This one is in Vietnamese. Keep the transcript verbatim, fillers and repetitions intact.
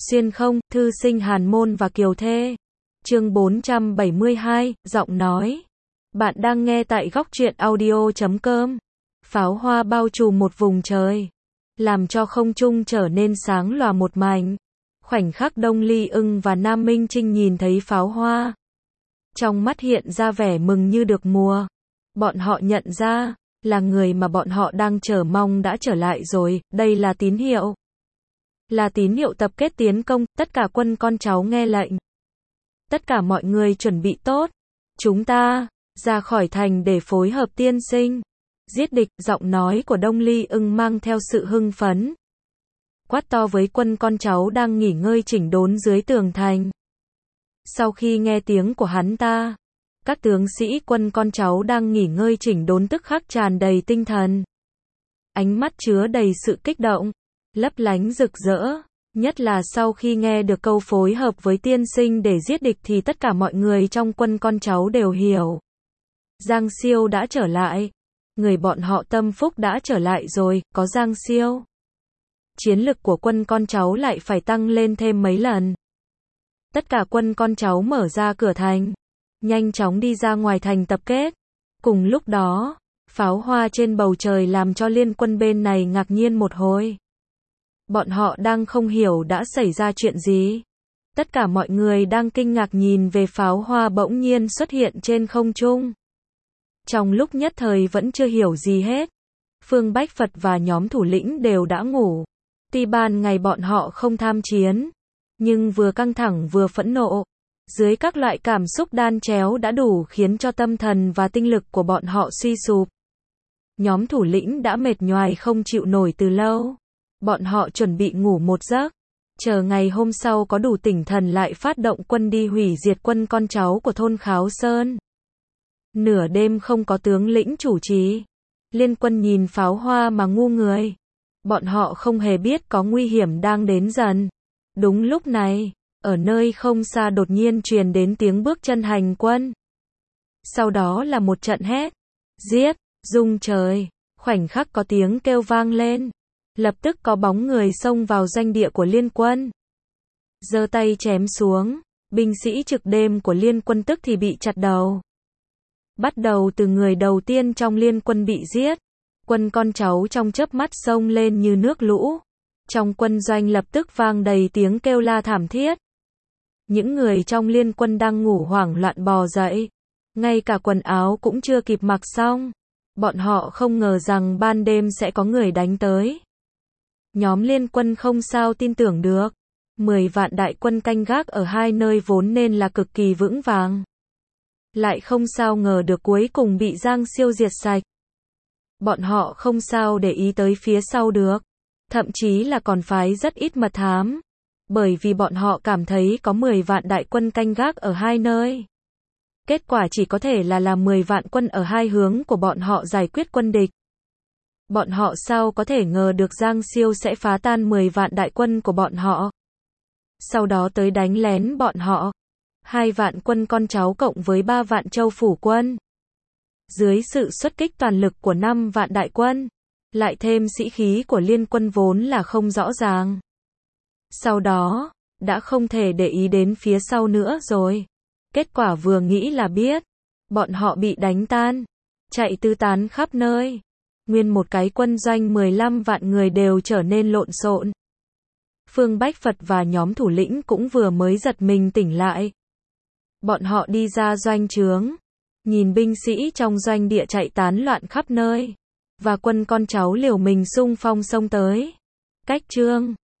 Xuyên không, thư sinh Hàn Môn và Kiều Thê. Chương bốn trăm bảy mươi hai, giọng nói. Bạn đang nghe tại góc truyện audio chấm com. Pháo hoa bao trùm một vùng trời, làm cho không trung trở nên sáng lòa một mảnh. Khoảnh khắc Đông Ly Ưng và Nam Minh Trinh nhìn thấy pháo hoa, trong mắt hiện ra vẻ mừng như được mùa. Bọn họ nhận ra, là người mà bọn họ đang chờ mong đã trở lại rồi, đây là tín hiệu. Là tín hiệu tập kết tiến công, tất cả quân con cháu nghe lệnh. Tất cả mọi người chuẩn bị tốt. Chúng ta, ra khỏi thành để phối hợp tiên sinh. Giết địch, giọng nói của Đông Ly Ưng mang theo sự hưng phấn. Quát to với quân con cháu đang nghỉ ngơi chỉnh đốn dưới tường thành. Sau khi nghe tiếng của hắn ta, các tướng sĩ quân con cháu đang nghỉ ngơi chỉnh đốn tức khắc tràn đầy tinh thần. Ánh mắt chứa đầy sự kích động, lấp lánh rực rỡ, nhất là sau khi nghe được câu phối hợp với tiên sinh để giết địch thì tất cả mọi người trong quân con cháu đều hiểu. Giang Siêu đã trở lại. Người bọn họ tâm phúc đã trở lại rồi, có Giang Siêu. Chiến lực của quân con cháu lại phải tăng lên thêm mấy lần. Tất cả quân con cháu mở ra cửa thành, nhanh chóng đi ra ngoài thành tập kết. Cùng lúc đó, pháo hoa trên bầu trời làm cho liên quân bên này ngạc nhiên một hồi. Bọn họ đang không hiểu đã xảy ra chuyện gì. Tất cả mọi người đang kinh ngạc nhìn về pháo hoa bỗng nhiên xuất hiện trên không trung. Trong lúc nhất thời vẫn chưa hiểu gì hết. Phương Bách Phật và nhóm thủ lĩnh đều đã ngủ. Tuy ban ngày bọn họ không tham chiến, nhưng vừa căng thẳng vừa phẫn nộ. Dưới các loại cảm xúc đan chéo đã đủ khiến cho tâm thần và tinh lực của bọn họ suy sụp. Nhóm thủ lĩnh đã mệt nhoài không chịu nổi từ lâu. Bọn họ chuẩn bị ngủ một giấc, chờ ngày hôm sau có đủ tỉnh thần lại phát động quân đi hủy diệt quân con cháu của thôn Kháo Sơn. Nửa đêm không có tướng lĩnh chủ trì, liên quân nhìn pháo hoa mà ngu người. Bọn họ không hề biết có nguy hiểm đang đến dần. Đúng lúc này, ở nơi không xa đột nhiên truyền đến tiếng bước chân hành quân. Sau đó là một trận hét, giết, rung trời. Khoảnh khắc có tiếng kêu vang lên, lập tức có bóng người xông vào doanh địa của liên quân. Giơ tay chém xuống, binh sĩ trực đêm của liên quân tức thì bị chặt đầu. Bắt đầu từ người đầu tiên trong liên quân bị giết, quân con cháu trong chớp mắt xông lên như nước lũ. Trong quân doanh lập tức vang đầy tiếng kêu la thảm thiết. Những người trong liên quân đang ngủ hoảng loạn bò dậy, ngay cả quần áo cũng chưa kịp mặc xong. Bọn họ không ngờ rằng ban đêm sẽ có người đánh tới. Nhóm liên quân không sao tin tưởng được. Mười vạn đại quân canh gác ở hai nơi vốn nên là cực kỳ vững vàng, lại không sao ngờ được cuối cùng bị Giang Siêu diệt sạch. Bọn họ không sao để ý tới phía sau được, thậm chí là còn phái rất ít mật thám, bởi vì bọn họ cảm thấy có mười vạn đại quân canh gác ở hai nơi. Kết quả chỉ có thể là là mười vạn quân ở hai hướng của bọn họ giải quyết quân địch. Bọn họ sao có thể ngờ được Giang Siêu sẽ phá tan mười vạn đại quân của bọn họ, sau đó tới đánh lén bọn họ. Hai vạn quân con cháu cộng với ba vạn châu phủ quân, dưới sự xuất kích toàn lực của năm vạn đại quân, lại thêm sĩ khí của liên quân vốn là không rõ ràng. Sau đó, đã không thể để ý đến phía sau nữa rồi. Kết quả vừa nghĩ là biết, bọn họ bị đánh tan, chạy tứ tán khắp nơi. Nguyên một cái quân doanh mười lăm vạn người đều trở nên lộn xộn. Phương Bách Phật và nhóm thủ lĩnh cũng vừa mới giật mình tỉnh lại. Bọn họ đi ra doanh trướng, nhìn binh sĩ trong doanh địa chạy tán loạn khắp nơi, và quân con cháu liều mình xung phong xông tới. Cách chương